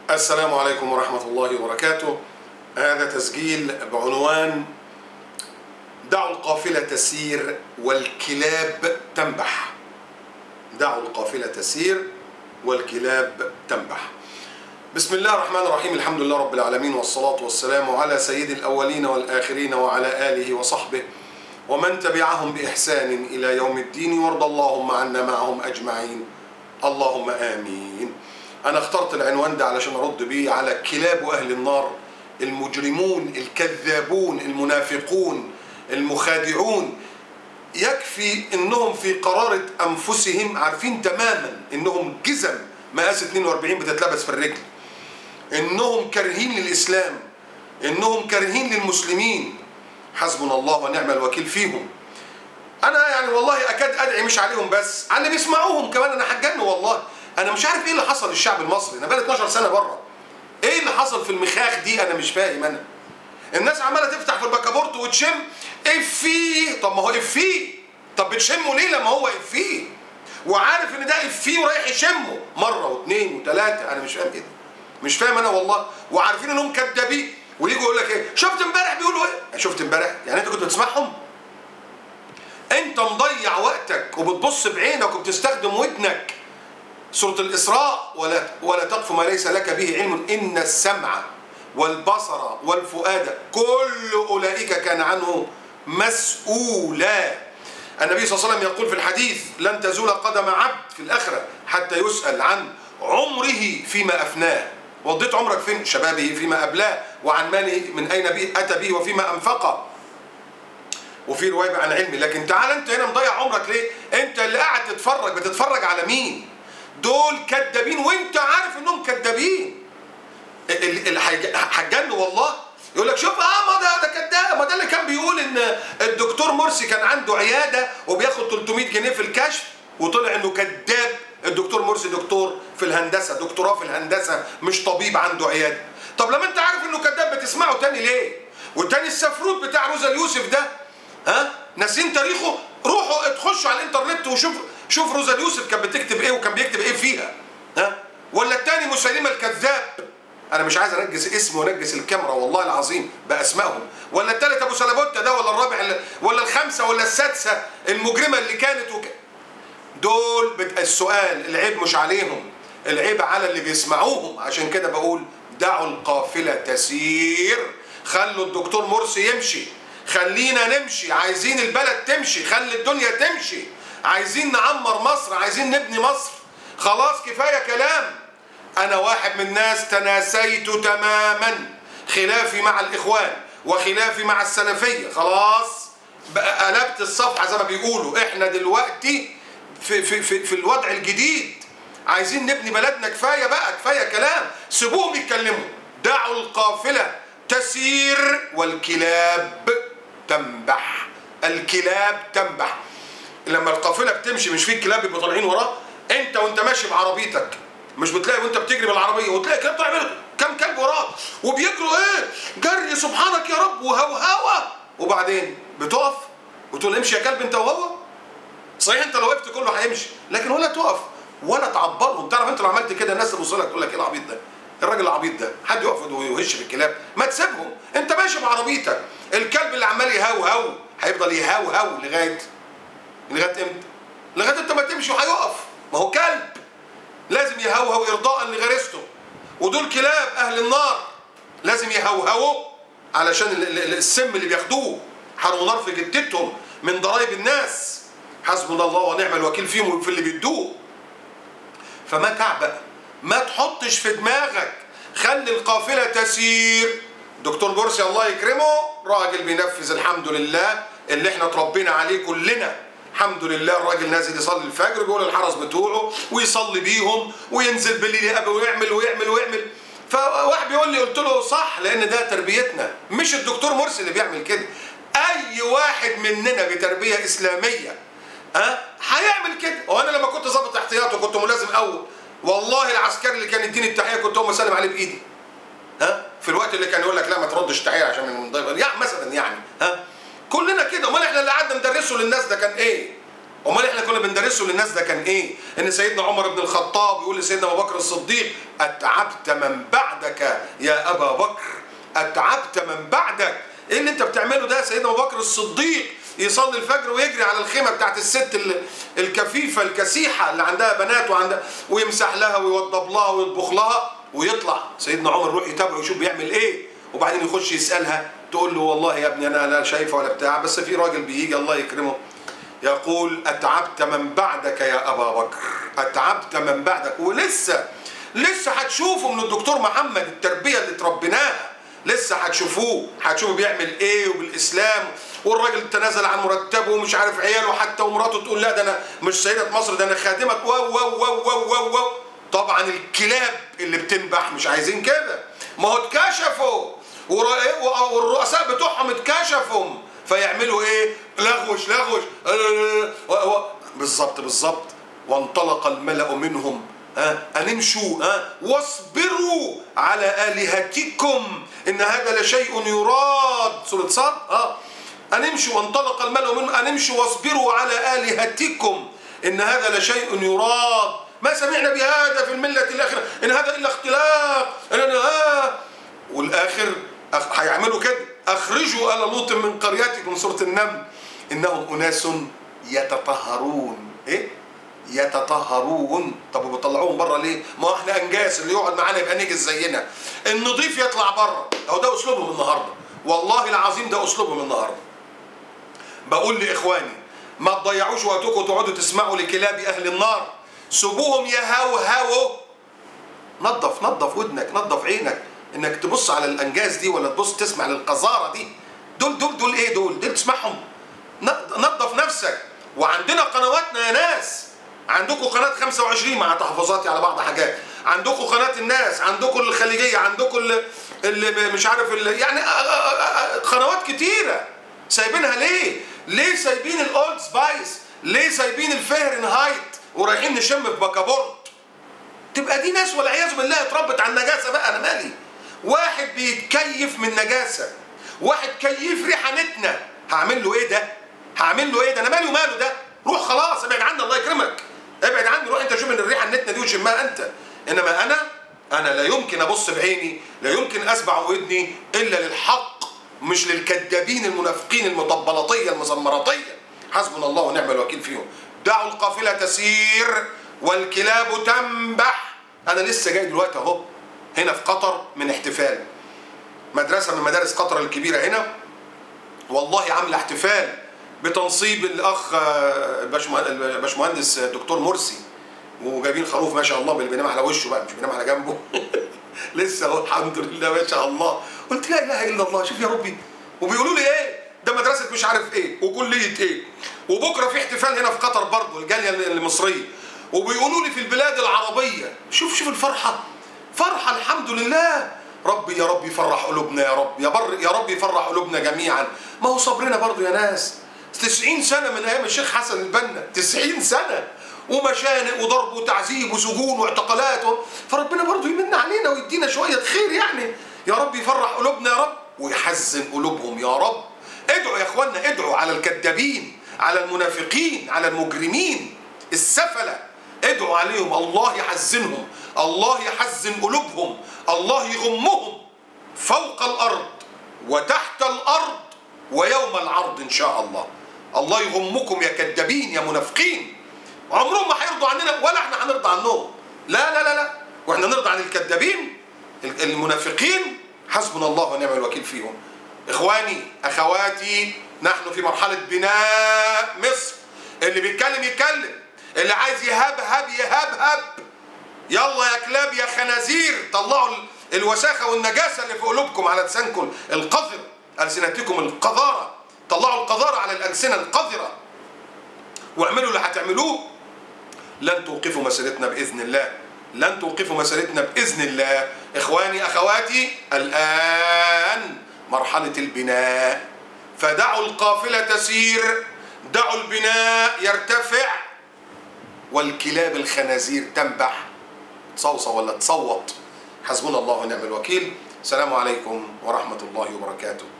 السلام عليكم ورحمة الله وبركاته. هذا تسجيل بعنوان دعوا القافلة تسير والكلاب تنبح. دعوا القافلة تسير والكلاب تنبح. بسم الله الرحمن الرحيم. الحمد لله رب العالمين، والصلاة والسلام على سيد الأولين والآخرين وعلى آله وصحبه ومن تبعهم بإحسان إلى يوم الدين، وارض اللهم عنا معهم أجمعين، اللهم آمين. أنا اخترت العنوان ده علشان أرد بيه على كلاب أهل النار، المجرمون الكذابون المنافقون المخادعون. يكفي إنهم في قرارة أنفسهم عارفين تماما إنهم جزم مقاس 42 بتتلبس في الرجل، إنهم كارهين للإسلام، إنهم كارهين للمسلمين. حسبنا الله ونعم الوكيل فيهم. أنا يعني والله أكاد أدعي مش عليهم بس، على اللي بيسمعوهم كمان. أنا هتجن والله. أنا مش عارف إيه اللي حصل للشعب المصري. أنا بقالي 12 سنة بره. إيه اللي حصل في المخاخ دي؟ أنا مش فاهم. أنا الناس عمالة تفتح في البكابورت وتشم إفيه. طب ما هو إفيه، طب بتشمه ليه لما هو إفيه؟ وعارف إن ده إفيه ورايح يشمه مرة واثنين وثلاثة. أنا مش فاهم إيه ده. مش فاهم أنا والله. وعارفين إنهم كدابين، ويجوا يقول لك إيه؟ شفت إمبارح بيقولوا إيه؟ شفت إمبارح؟ يعني أنت كنت بتسمعهم؟ أنت مضيع وقتك وبتبص بعينك وبتستخدم ودنك. سورة الإسراء ولا تقف ما ليس لك به علم إن السمع والبصر والفؤاد كل أولئك كان عنه مسؤولا. النبي صلى الله عليه وسلم يقول في الحديث: لن تزول قدم عبد في الآخرة حتى يسأل عن عمره فيما أفناه. وضيت عمرك فين؟ شبابه فيما أبلاه، وعن ماله من أين أتى به وفيما أنفقه، وفي رواية عن علمه. لكن تعال أنت هنا مضيع عمرك ليه؟ أنت اللي قاعد تتفرج، بتتفرج على مين؟ دول كدابين وانت عارف انهم كدابين. هتجن والله. يقول لك شوف ما ده كداب. ما ده اللي كان بيقول ان الدكتور مرسي كان عنده عياده وبياخد 300 جنيه في الكشف، وطلع انه كداب. الدكتور مرسي دكتور في الهندسه، دكتوراه في الهندسه، مش طبيب عنده عياده. طب لما انت عارف انه كداب بتسمعه تاني ليه؟ والتاني السفروت بتاع روزا اليوسف ده، ناسين تاريخه؟ روحوا اتخشوا على الانترنت وشوف روزا اليوسف كانت بتكتب ايه وكان بيكتب ايه فيها. ولا التاني مسيلمة الكذاب، انا مش عايز انجس اسمه ونجس الكاميرا والله العظيم باسمائهم. ولا التالت ابو سلابوتا ده، ولا الرابع، ولا الخامسه، ولا السادسه المجرمه اللي كانت دول السؤال العيب مش عليهم، العيب على اللي بيسمعوهم. عشان كده بقول دعوا القافله تسير. خلوا الدكتور مرسي يمشي، خلينا نمشي. عايزين البلد تمشي، خلي الدنيا تمشي. عايزين نعمر مصر، عايزين نبني مصر. خلاص كفاية كلام. أنا واحد من الناس تناسيت تماما خلافي مع الإخوان وخلافي مع السلفية. خلاص بقى قلبت الصفحة زي ما بيقولوا. إحنا دلوقتي في الوضع الجديد. عايزين نبني بلدنا. كفاية بقى، كفاية كلام. سيبوهم يتكلموا. دعوا القافلة تسير والكلاب تنبح. الكلاب تنبح. لما القافله بتمشي مش في كلاب بيبقوا طالعين وراه؟ انت وانت ماشي بعربيتك مش بتلاقي وانت بتجري بالعربيه وتلاقي كلاب طالع منك كام كلب وراك وبيجروا ايه؟ جري سبحانك يا رب وهوهوه. وبعدين بتقف وتقول امشي يا كلب انت وهو. صحيح انت لو وقفت كله هيمشي، لكن ولا تقف ولا تعبرهم. تعرف انت لو عملت كده الناس تبص لك تقول لك ايه العبيط ده؟ الراجل العبيط ده حد يقف ويهش في الكلاب؟ ما تسيبهم. انت ماشي بعربيتك، الكلب اللي عمال يهوهو هيفضل يهوهو لغايه امتى؟ لغايه انت ما تمشي وهيقف. ما هو كلب لازم يهوهو ارضاء لغريزته. ودول كلاب اهل النار لازم يهوهوا علشان السم اللي بياخدوه حرق نار في جدتهم من ضرايب الناس. حسبنا الله ونعم الوكيل فيهم وفي اللي بيدوه. فما تعبأ، ما تحطش في دماغك. خلي القافله تسير. دكتور مرسي الله يكرمه راجل بينفذ الحمد لله اللي احنا اتربينا عليه كلنا. الحمد لله الراجل نازل يصلي الفجر، بيقول الحرس بتوعه ويصلي بيهم وينزل بالليل يقابل ويعمل. فواحد بيقول لي، قلت له صح، لان ده تربيتنا. مش الدكتور مرسي اللي بيعمل كده، اي واحد مننا بتربيه اسلاميه هيعمل كده. وانا لما كنت ظابط احتياط وكنت ملازم اول، والله العسكري اللي كان يديني التحيه كنت اقوم اسلم عليه بايدي. في الوقت اللي كان يقول لك لا ما تردش تحيه عشان من ضيف يعني مثلا يعني كلنا كده. امال احنا اللي قعدنا ندرسه للناس ده كان ايه؟ امال احنا كنا بندرسه للناس ده كان ايه؟ ان سيدنا عمر بن الخطاب يقول لسيدنا ابو بكر الصديق: اتعبت من بعد بعدك يا أبا بكر، أتعبت من بعدك. إيه اللي أنت بتعمله ده؟ سيدنا أبو بكر الصديق يصلي الفجر ويجري على الخيمة بتاعت الست الكفيفة الكسيحة اللي عندها بنات ويمسح لها ويوضب لها ويطبخ لها، ويطلع سيدنا عمر يروح يتابعه يشوف بيعمل إيه، وبعدين يخش يسألها تقول له والله يا ابني أنا لا شايفة ولا بتاع، بس في راجل بيجي الله يكرمه يقول أتعبت من بعدك يا أبا بكر، أتعبت من بعدك. ولسه هتشوفوا من الدكتور محمد التربية اللي تربيناها، لسه هتشوفوا بيعمل ايه وبالاسلام، والراجل تنازل عن مرتبه ومش عارف عياله حتى، ومراته تقول لا ده انا مش سيدة مصر ده انا خادمك و طبعا الكلاب اللي بتنبح مش عايزين كده، ما هو اتكشفوا والرؤساء بتوعهم اتكشفوا، فيعملوا ايه؟ لغوش بالظبط. وانطلق الملأ منهم أن امشوا واصبروا على آلهتكم إن هذا لشيء يراد. سورة صاد. أن امشوا، وانطلق الملأ منهم أن امشوا واصبروا على آلهتكم إن هذا لشيء يراد، ما سمعنا بهذا في الملة الآخرة إن هذا إلا اختلاق. والآخر هيعملوا كده، أخرجوا آل لوط من قريتكم. سورة النمل. إنهم أناس يتطهرون. إيه؟ يتطهرون. طب وبيطلعوهم بره ليه؟ ما احنا انجاس، اللي يقعد معانا يبقى نجس زينا، النضيف يطلع بره. اهو ده اسلوبهم النهارده، والله العظيم ده اسلوبهم النهارده. بقول لاخواني ما تضيعوش وقتكم وتقعدوا تسمعوا لكلاب اهل النار، سيبوهم يهوهوا. نظف ودنك، نظف عينك انك تبص على الانجاز دي ولا تبص تسمع للقذاره دي. دول ايه؟ دول تسمعهم؟ نظف نفسك. وعندنا قنواتنا يا ناس، عندكم قناة 25 مع تحفظاتي على بعض حاجات، عندكم قناة الناس، عندكم الخليجية، عندكم اللي مش عارف يعني قنوات كتيرة. سايبينها ليه؟ ليه سايبين الاولد سبايس؟ ليه سايبين الفهرنهايت ورايحين نشم في بكابورت؟ تبقى دي ناس والعياذ بالله اتربت على النجاسة. بقى انا مالي؟ واحد بيتكيف من نجاسة، واحد كيف ريحة نتنة، هعمل له ايه ده؟ انا مالي وماله ده؟ روح خلاص، ابعد عني الله يكرمك، ابعد عني، روح انت شوف من الريحه النتنه دي وشمها انت. انما انا لا يمكن ابص بعيني، لا يمكن اسمع ودني الا للحق، مش للكذابين المنافقين المطبلطيه المزمرطيه. حسبنا الله ونعم الوكيل فيهم. دعوا القافله تسير والكلاب تنبح. انا لسه جاي دلوقتي اهو هنا في قطر من احتفال، مدرسه من مدارس قطر الكبيره هنا، والله عامله احتفال بتنصيب الاخ الباشمهندس دكتور مرسي، وجايبين خروف ما شاء الله اللي بينام على وشه بقى مش بينام على جنبه لسه اهو الحمد لله ما شاء الله. قلت لا اله الا الله، شوف يا ربي. وبيقولوا لي ايه ده مدرسه مش عارف ايه وكليه ايه، وبكره في احتفال هنا في قطر برضه الجاليه المصريه، وبيقولوا لي في البلاد العربيه. شوف الفرحه، فرحه الحمد لله. ربي يا رب يفرح قلوبنا يا رب، يا رب يفرح قلوبنا جميعا. ما هو صبرنا برضه يا ناس، 90 سنة من أيام الشيخ حسن البنا، 90 سنة ومشانق وضرب وتعذيب وسجون واعتقالات فربنا برضه يمن علينا ويدينا شوية خير يعني. يا رب يفرح قلوبنا يا رب ويحزن قلوبهم يا رب. ادعوا يا اخوانا، ادعوا على الكذابين، على المنافقين، على المجرمين السفلة، ادعوا عليهم الله يحزنهم، الله يحزن قلوبهم، الله يغمهم فوق الأرض وتحت الأرض ويوم العرض إن شاء الله. الله يغمكم يا كذابين يا منافقين. عمرهم ما هيرضوا عننا ولا احنا هنرضى عنهم. لا واحنا نرضى عن الكذابين المنافقين. حسبنا الله ونعم الوكيل فيهم. اخواني اخواتي، نحن في مرحلة بناء مصر. اللي بيتكلم يتكلم، اللي عايز يهبهب يهبهب. يلا يا كلاب يا خنازير، طلعوا الوساخة والنجاسة اللي في قلوبكم على لسانكم القذر، ألسنتكم القذارة، طلعوا القذارة على الألسنة القذرة واعملوا اللي هتعملوه. لن توقفوا مسيرتنا بإذن الله، لن توقفوا مسيرتنا بإذن الله. إخواني أخواتي، الآن مرحلة البناء، فدعوا القافلة تسير، دعوا البناء يرتفع، والكلاب الخنازير تنبح، تصوصة ولا تصوت. حسبنا الله ونعم الوكيل. السلام عليكم ورحمة الله وبركاته.